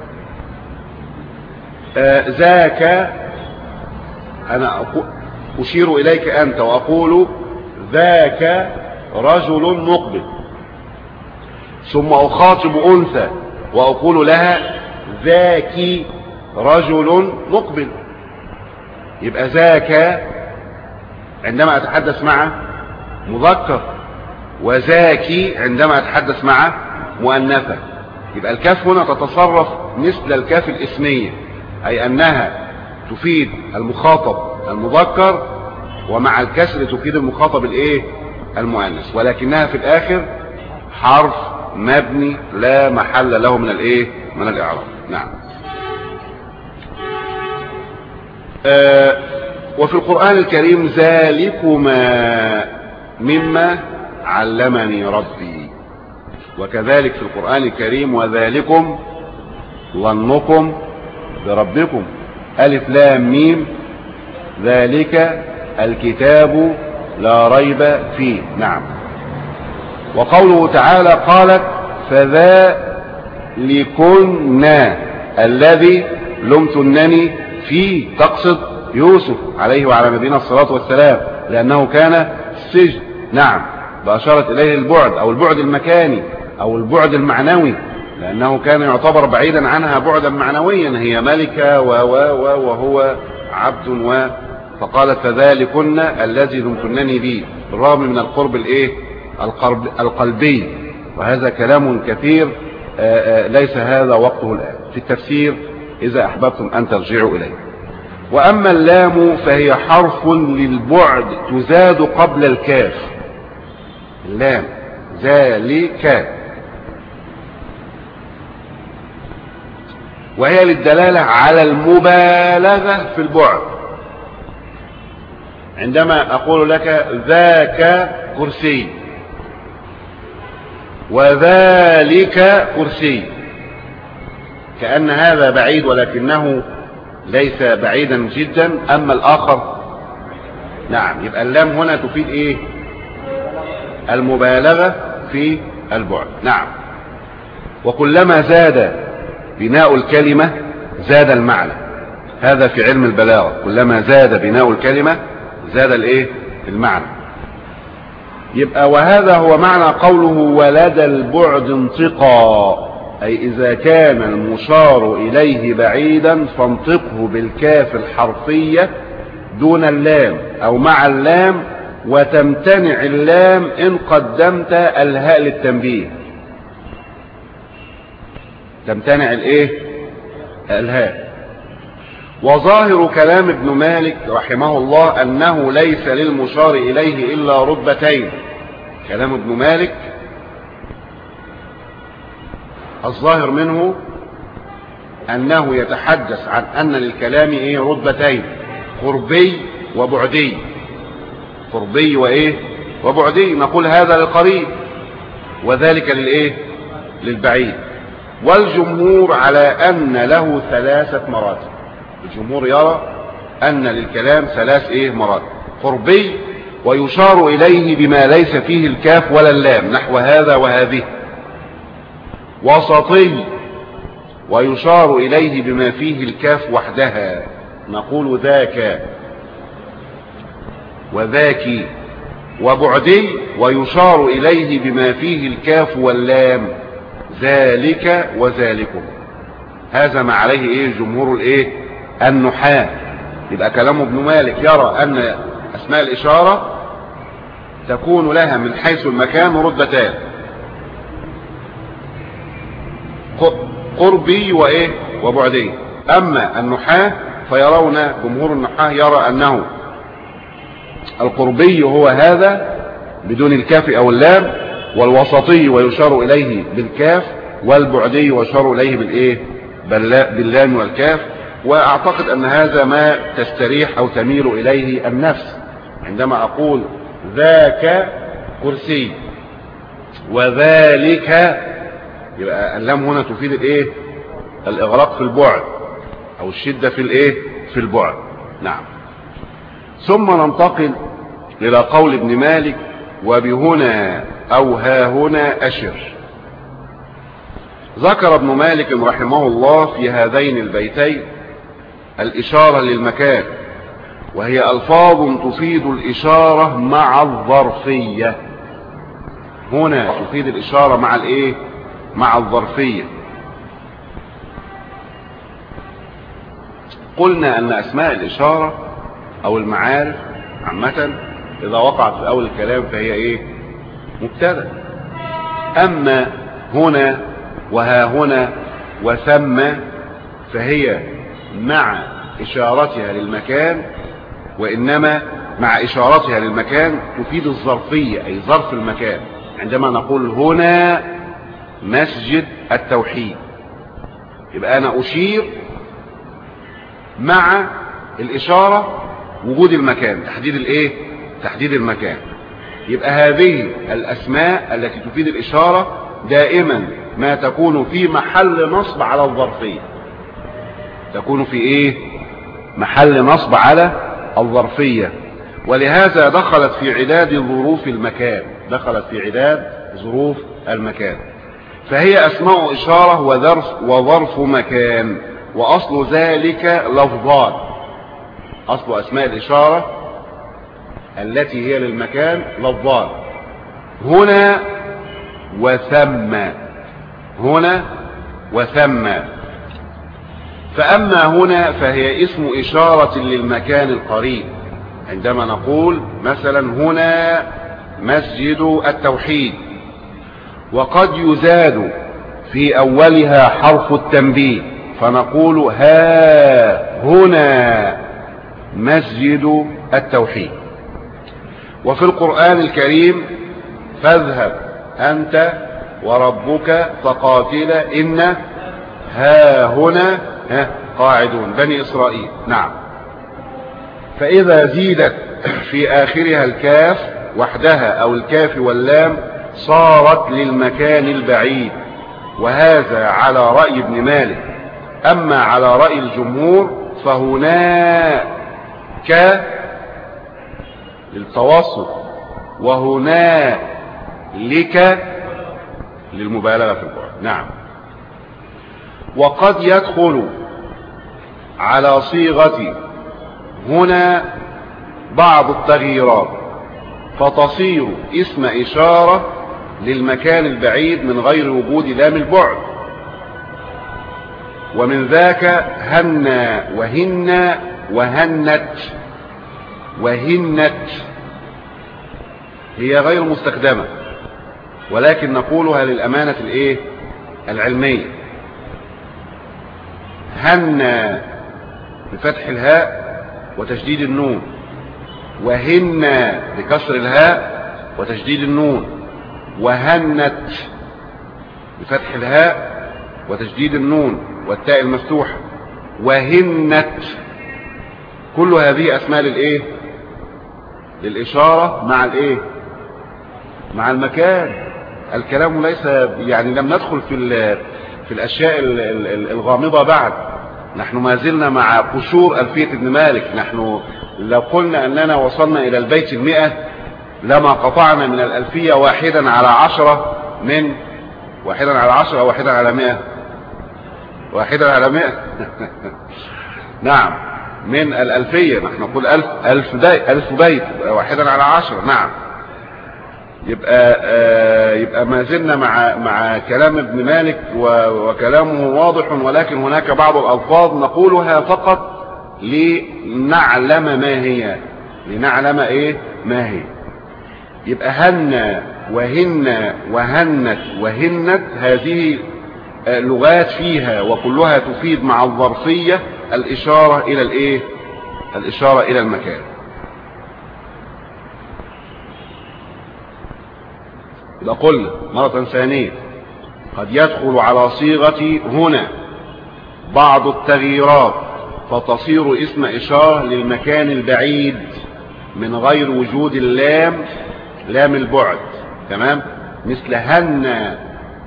آه ذاك، انا اشير اليك انت واقول ذاك رجل مقبل، ثم اخاطب انثى واقول لها ذاك رجل مقبل، يبقى ذاك عندما اتحدث مع مذكر، وذاك عندما اتحدث مع مؤنثة. يبقى الكاف هنا تتصرف مثل الكاف الاسمية، اي انها تفيد المخاطب المذكر، ومع الكسر تفيد المخاطب الايه؟ المؤنث، ولكنها في الاخر حرف مبني لا محل له من الايه؟ من الاعراب. نعم. آه وفي القرآن الكريم ذلكما مما علمني ربي، وكذلك في القرآن الكريم وذلكم ظنكم بربكم، ألف لام ميم ذلك الكتاب لا ريب فيه. نعم. وقوله تعالى قالت فذلكن الذي لمتنني فيه، تقصد يوسف عليه وعلى نبينا الصلاة والسلام، لأنه كان السجن. نعم، بأشارت إليه البعد أو البعد المكاني أو البعد المعنوي، لأنه كان يعتبر بعيدا عنها بعدا معنويا، هي ملكة و و و وهو عبد و فقالت فذلكن الذي لمتنني به، بالرغم من القرب الايه؟ القرب القلبي. وهذا كلام كثير آآ آآ ليس هذا وقته الآن في التفسير، إذا أحببتم أن ترجعوا إليه. وأما اللام فهي حرف للبعد تزاد قبل الكاف، اللام ذلك، وهي للدلالة على المبالغة في البعد. عندما أقول لك ذاك كرسي وذلك كرسي، كأن هذا بعيد ولكنه ليس بعيدا جدا، أما الآخر نعم. يبقى اللام هنا تفيد إيه؟ المبالغة في البعد. نعم. وكلما زاد بناء الكلمة زاد المعنى. هذا في علم البلاغة، كلما زاد بناء الكلمة زاد الايه المعنى. يبقى وهذا هو معنى قوله ولدى البعد انطقا، أي إذا كان المشار إليه بعيدا فانطقه بالكاف الحرفية دون اللام أو مع اللام، وتمتنع اللام إن قدمت الهاء للتنبيه. تمتنع الايه الهاء. وظاهر كلام ابن مالك رحمه الله أنه ليس للمشار إليه إلا رتبتين. كلام ابن مالك الظاهر منه أنه يتحدث عن أن للكلام إيه رتبتين، قربي وبعدي. قربي وإيه وبعدي. نقول هذا للقريب وذلك للإيه للبعيد. والجمهور على أن له ثلاثة مراتب. الجمهور يرى أن للكلام ثلاث إيه مراتب: قربي ويشار إليه بما ليس فيه الكاف ولا اللام نحو هذا وهذه. وسطي ويشار إليه بما فيه الكاف وحدها، نقول ذاك وذاك. وبعدي ويشار إليه بما فيه الكاف واللام، ذلك وذلكم. هذا ما عليه ايه جمهور الايه النحاة. يبقى كلام ابن مالك يرى ان اسماء الاشارة تكون لها من حيث المكان رتبتان: قربي وايه وبعدي. اما النحاة فيرون جمهور النحاة يرى انه القربي هو هذا بدون الكاف او اللام، والوسطي ويشار اليه بالكاف، والبعدي ويشار اليه بالايه باللام والكاف. واعتقد ان هذا ما تستريح او تميل اليه النفس عندما اقول ذاك كرسي وذلك، يبقى اللام هنا تفيد الايه الاغراق في البعد او الشدة في الايه في البعد. نعم. ثم ننتقل الى قول ابن مالك: وبهنا او ها هنا اشر. ذكر ابن مالك رحمه الله في هذين البيتين الاشارة للمكان، وهي الفاظ تفيد الاشارة مع الظرفية. هنا تفيد الاشارة مع الايه مع الظرفية. قلنا ان اسماء الاشارة او المعارف عامة اذا وقعت في اول الكلام فهي ايه مبتدأ. اما هنا وها هنا وثم فهي مع اشارتها للمكان، وانما مع اشارتها للمكان تفيد الظرفية اي ظرف المكان. عندما نقول هنا مسجد التوحيد، يبقى انا اشير مع الاشارة وجود المكان، تحديد الايه تحديد المكان. يبقى هذه الاسماء التي تفيد الاشارة دائما ما تكون في محل نصب على الظرفية، تكون في ايه محل نصب على الظرفية. ولهذا دخلت في عداد ظروف المكان، دخلت في عداد ظروف المكان. فهي اسماء اشارة وظرف وظرف مكان. واصل ذلك لفظان: اصل اسماء الاشارة التي هي للمكان لفظان: هنا وثم. هنا وثم. فأما هنا فهي اسم إشارة للمكان القريب. عندما نقول مثلا هنا مسجد التوحيد، وقد يزاد في أولها حرف التنبيه فنقول ها هنا مسجد التوحيد. وفي القرآن الكريم فاذهب أنت وربك فقاتلا إن ها هنا ها قاعدون بني إسرائيل. نعم. فإذا زيدت في آخرها الكاف وحدها أو الكاف واللام صارت للمكان البعيد، وهذا على رأي ابن مالك. أما على رأي الجمهور فهناك للتوسط، وهنالك للمبالغة في القرآن. نعم. وقد يدخل على صيغة هنا بعض التغييرات فتصير اسم إشارة للمكان البعيد من غير وجود لام البعد. ومن ذاك هنا وهن وهنت. وهنت هي غير مستخدمة ولكن نقولها للأمانة الايه العلمية. هن بفتح الهاء وتشديد النون، وهن بكسر الهاء وتشديد النون، وهنت بفتح الهاء وتشديد النون والتاء المفتوحة، وهنت. كل هذه اسماء للايه للإشارة مع الايه مع المكان. الكلام ليس يعني لم ندخل في في الاشياء الغامضة بعد. نحن ما زلنا مع قشور ألفية ابن مالك. نحن لو قلنا اننا وصلنا الى البيت المئة لما قطعنا من الألفية واحدا على عشرة من واحدا على عشرة او واحدا على مئة واحدا على مئة نعم من الألفية. نحن نقول ألف ألف بيت, ألف بيت واحدا على عشرة. نعم. يبقى آه يبقى ما زلنا مع مع كلام ابن مالك وكلامه واضح، ولكن هناك بعض الألفاظ نقولها فقط لنعلم ما هي لنعلم ايه ما هي. يبقى هن وهن وهنت وهنت هذه لغات فيها وكلها تفيد مع الظرفية الإشارة إلى الإيه الإشارة إلى المكان. إذا قلنا مرة ثانية قد يدخل على صيغة هنا بعض التغييرات فتصير اسم إشارة للمكان البعيد من غير وجود اللام لام البعد. تمام. مثل هن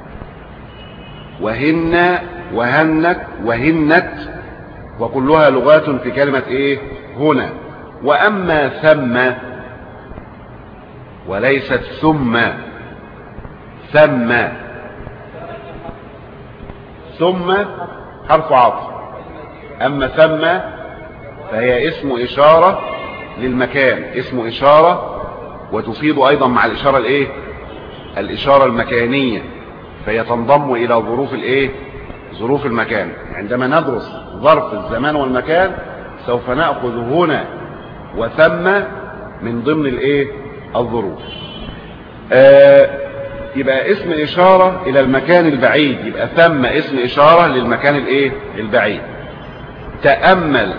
وهن وهنت وهنت وكلها لغات في كلمة ايه هنا. واما ثم وليست ثم ثم ثم حرف عطف. اما ثم فهي اسم اشارة للمكان، اسم اشارة وتفيد ايضا مع الاشارة الايه الاشارة المكانية، فهي تنضم الى ظروف الايه ظروف المكان. عندما ندرس ظرف الزمان والمكان سوف نأخذ هنا وثم من ضمن الايه الظروف. آه يبقى اسم اشارة الى المكان البعيد، يبقى ثم اسم اشارة للمكان الايه البعيد. تأمل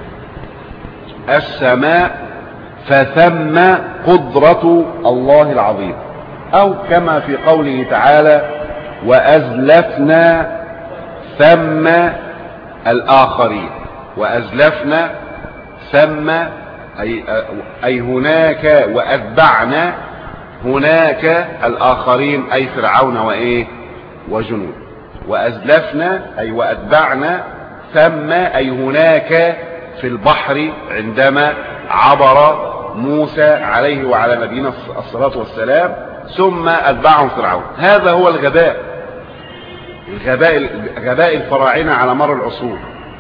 السماء فثم قدرة الله العظيم، او كما في قوله تعالى وأزلفنا ثم الآخرين. وأزلفنا ثم أي, أي هناك، وأتبعنا هناك الآخرين أي فرعون وإيه وجنود. وأزلفنا أي وأتبعنا ثم أي هناك في البحر عندما عبر موسى عليه وعلى نبينا الصلاة والسلام ثم أتبعهم فرعون. هذا هو الغباء الغباء غباء الفراعنة على مر العصور.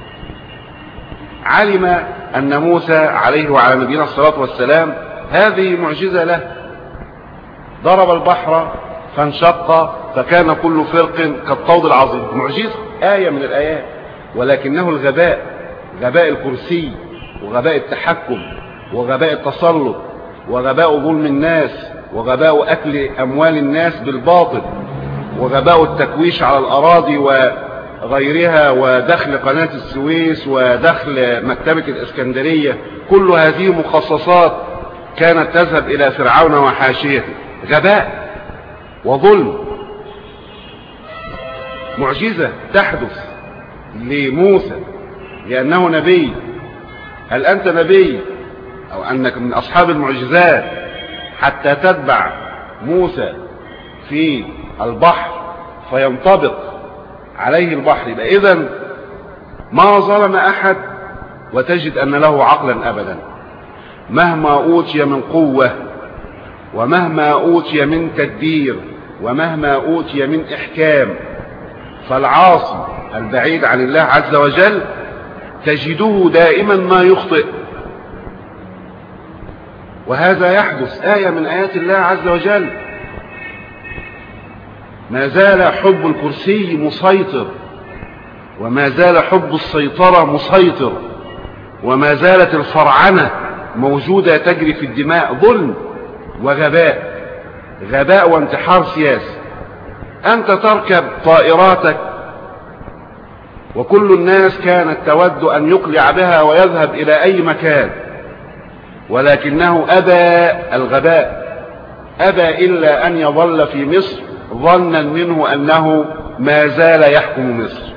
علم أن موسى عليه وعلى نبينا الصلاة والسلام هذه معجزة له، ضرب البحر فانشق فكان كل فرق كالطود العظيم. معجزة، آية من الآيات، ولكنه الغباء، غباء الكرسي وغباء التحكم وغباء التسلط وغباء ظلم الناس وغباء أكل أموال الناس بالباطل وغباء التكويش على الأراضي وغيرها ودخل قناة السويس ودخل مكتبة الإسكندرية. كل هذه مخصصات كانت تذهب إلى فرعون وحاشيته. غباء وظلم. معجزة تحدث لموسى لأنه نبي. هل أنت نبي أو أنك من أصحاب المعجزات حتى تتبع موسى في البحر فينطبق عليه البحر؟ يبقى إذن ما ظلم أحد وتجد أن له عقلا أبدا، مهما أوتي من قوة ومهما أوتي من تدبير ومهما أوتي من إحكام. فالعاصي البعيد عن الله عز وجل تجده دائما ما يخطئ، وهذا يحدث آية من آيات الله عز وجل. ما زال حب الكرسي مسيطر، وما زال حب السيطرة مسيطر، وما زالت الفرعنة موجودة تجري في الدماء، ظلم وغباء، غباء وانتحار سياسي. أنت تركب طائراتك وكل الناس كانت تود أن يقلع بها ويذهب إلى أي مكان، ولكنه أبى الغباء، أبى إلا أن يظل في مصر ظنا منه أنه ما زال يحكم مصر.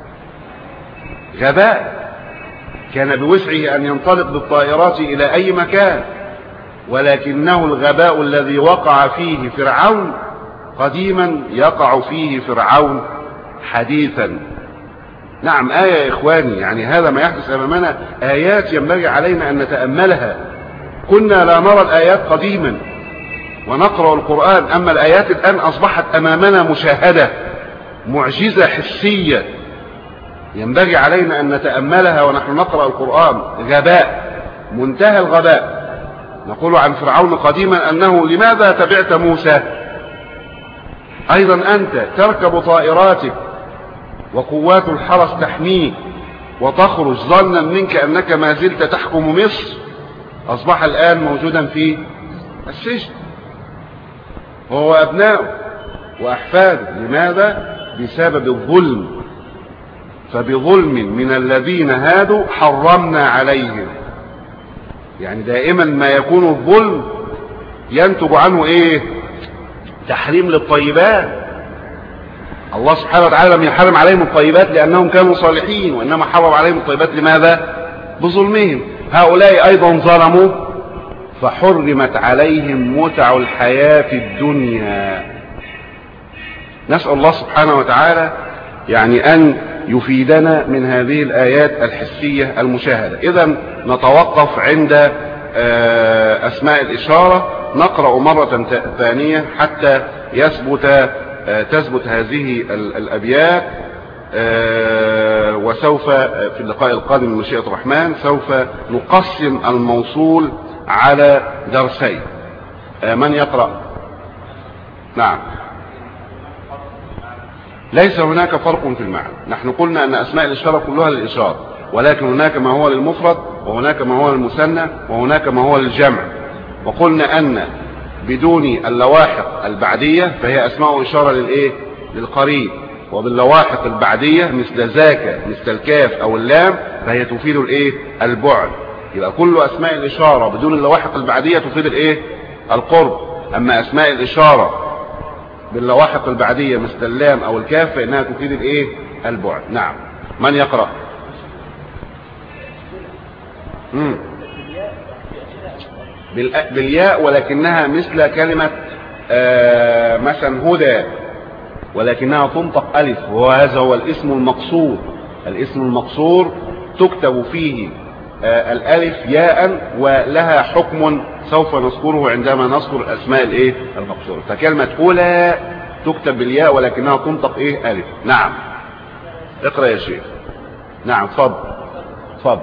غباء. كان بوسعه أن ينطلق بالطائرات إلى أي مكان، ولكنه الغباء الذي وقع فيه فرعون قديما يقع فيه فرعون حديثا. نعم، آية يا إخواني، يعني هذا ما يحدث أمامنا آيات ينبغي علينا أن نتأملها. كنا لا نرى الآيات قديما ونقرأ القرآن، أما الآيات الآن أصبحت أمامنا مشاهدة، معجزة حسية ينبغي علينا أن نتأملها ونحن نقرأ القرآن. غباء، منتهى الغباء. نقول عن فرعون قديما أنه لماذا تبعت موسى؟ أيضا أنت تركب طائراتك وقوات الحرس تحميك وتخرج ظنا منك أنك ما زلت تحكم مصر، أصبح الآن موجودا في السجن هو أبناؤه وأحفاده. لماذا؟ بسبب الظلم. فبظلم من الذين هادوا حرمنا عليهم. يعني دائما ما يكون الظلم ينتج عنه ايه؟ تحريم للطيبات. الله سبحانه وتعالى لم يحرم عليهم الطيبات لأنهم كانوا صالحين، وإنما حرم عليهم الطيبات لماذا؟ بظلمهم. هؤلاء أيضا ظلموا فحرمت عليهم متع الحياة في الدنيا. نسأل الله سبحانه وتعالى يعني أن يفيدنا من هذه الآيات الحسية المشاهدة. إذن نتوقف عند أسماء الإشارة، نقرأ مرة ثانية حتى يثبت تثبت هذه الأبيات، وسوف في اللقاء القادم من مشيئة الرحمن سوف نقسم الموصول على درسين. من يقرأ؟ نعم. ليس هناك فرق في المعنى. نحن قلنا أن أسماء الإشارة كلها للإشارة، ولكن هناك ما هو للمفرد، وهناك ما هو للمثنى، وهناك ما هو للجمع. وقلنا أن بدون اللواحق البعدية فهي أسماء إشارة للإيه؟ للقريب، وباللواحق البعدية مثل ذاك مثل الكاف أو اللام فهي تفيد الإيه؟ البعد. يبقى كل أسماء الإشارة بدون اللواحق البعدية تفيد الإيه؟ القرب. أما أسماء الإشارة باللواحق البعدية مثل اللام أو الكاف فإنها تفيد الإيه؟ البعد. نعم. من يقرأ؟ مم. بالياء، ولكنها مثل كلمة آه مثلا هدى، ولكنها تنطق ألف، وهذا هو الاسم المقصور. الاسم المقصور تكتب فيه آه الألف ياء، ولها حكم سوف نذكره عندما نذكر أسماء الإيه؟ المقصورة. فكلمة أولى تكتب بالياء ولكنها تنطق إيه؟ ألف. نعم. اقرأ يا شيخ. نعم. اتفضل اتفضل.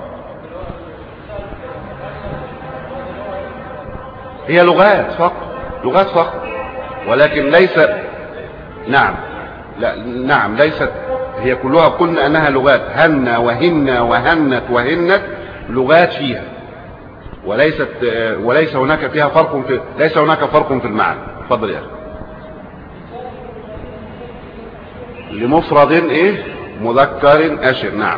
هي لغات فقط، لغات فقط، ولكن ليس. نعم. لا نعم ليست هي كلها، قلنا أنها لغات. هن وهن وهنت وهنت لغات فيها، وليست وليس هناك فيها فرق في ليس هناك فرق في المعنى. اتفضل يا أخي. لمفرد ايه؟ مذكر أشر. نعم.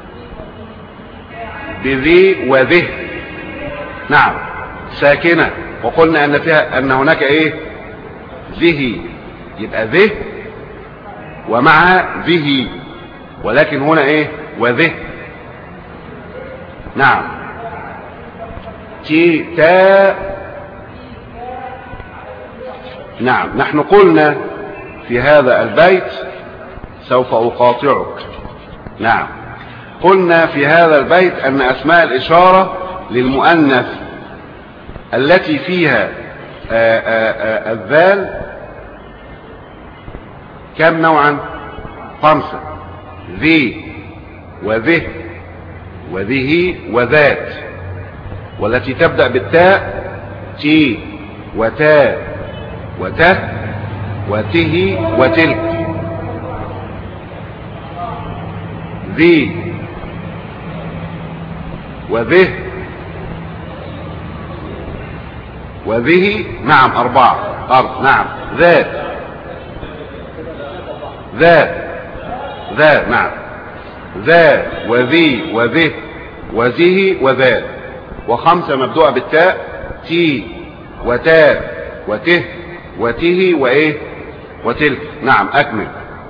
بذي وذه. نعم. ساكنة، وقلنا أن فيها أن هناك إيه؟ ذه، يبقى ذه ومع ذه، ولكن هنا إيه؟ وذه. نعم. تي تا. نعم. نحن قلنا في هذا البيت سوف أقاطعك. نعم. قلنا في هذا البيت أن أسماء الإشارة للمؤنث التي فيها آآ آآ الذال كم نوعا؟ خمسة. ذي وذه وذه وذات، والتي تبدأ بالتاء تي وتا وته وته وتلك. ذي وذه وذه، نعم أربعة أرض، نعم ذات ذات ذات، نعم ذا وذي وذه وذه وذات. وخمسة مبدوءة بالتاء تي وتا وته وته وإيه وتلك. نعم أكمل.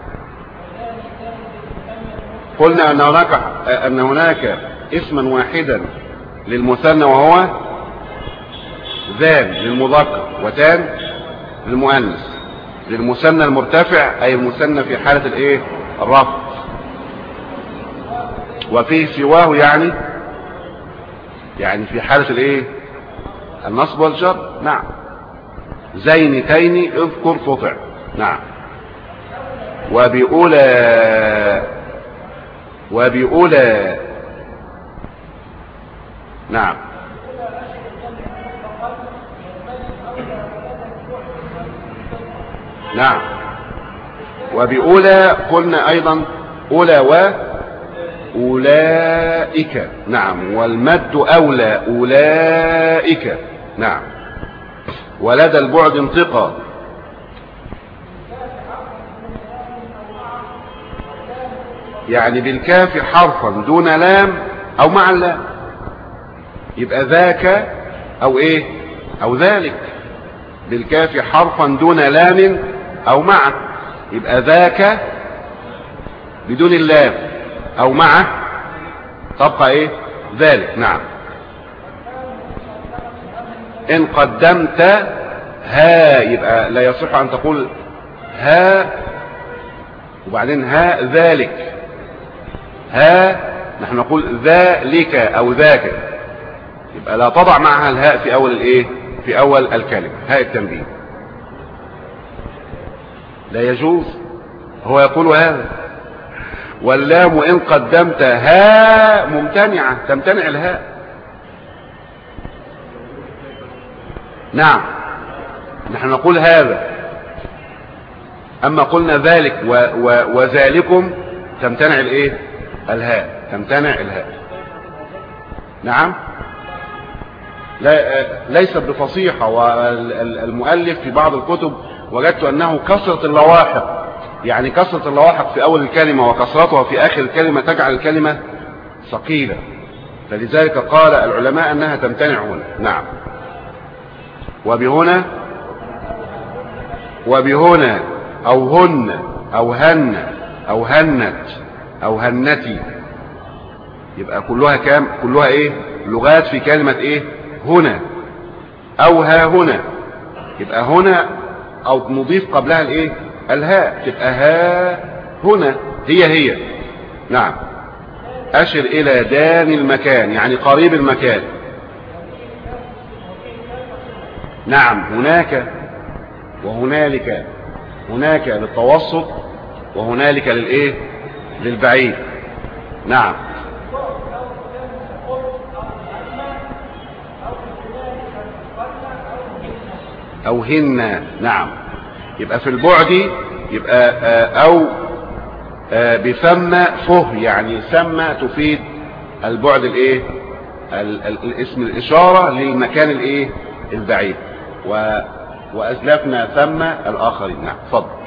قلنا أن هناك أن هناك اسما واحدا للمثنى وهو ذان للمذكر وتان للمؤنث. للمثنى المرتفع أي المثنى في حالة الإيه الرفع، وفيه سواه يعني يعني في حالة الإيه النصب والجر. نعم زينتين اذكر فطع. نعم وبأولى وبأولى. نعم نعم وبأولى قلنا أيضا أولى وأولئك. نعم والمد أولى أولئك. نعم ولدى البعد انطقا. يعني بالكاف حرفا دون لام أو مع اللام، يبقى ذاك أو إيه أو ذلك. بالكاف حرفا دون لام أو مع، يبقى ذاك بدون اللام أو مع تبقى إيه ذلك. نعم إن قدمت ها يبقى لا يصح أن تقول ها وبعدين ها ذلك. ها نحن نقول ذلك أو ذاك، يبقى لا تضع معها الهاء في أول الإيه في أول الكلمة، هاء التنبيه لا يجوز. هو يقول هذا. واللام إن قدمت ها ممتنعة، تمتنع الهاء. نعم نحن نقول هذا. أما قلنا ذلك و و وذلكم تمتنع الايه الهاء، تمتنع الهاء. نعم لا ليست بفصيحة. والمؤلف في بعض الكتب وجدت أنه كسرة اللواحق، يعني كسرة اللواحق في أول الكلمة وكسرتها في آخر الكلمة تجعل الكلمة ثقيلة، فلذلك قال العلماء أنها تمتنع هنا. نعم وبهنا وبهنا أو هن أو هن أو هنت أو هنتي، يبقى كلها كام؟ كلها إيه لغات في كلمة إيه هنا. أو ها هنا، يبقى هنا أو نضيف قبلها الإيه الهاء، تبقى ها هنا هي هي. نعم أشر إلى دان المكان يعني قريب المكان. نعم هناك وهنالك، هناك للتوسط وهنالك للإيه للبعيد. نعم أو هن. نعم يبقى في البعد يبقى أو بثم فه، يعني ثم تفيد البعد الايه الاسم الإشارة للمكان الايه البعيد، وأزلفنا ثم الآخرين. نعم اتفضل.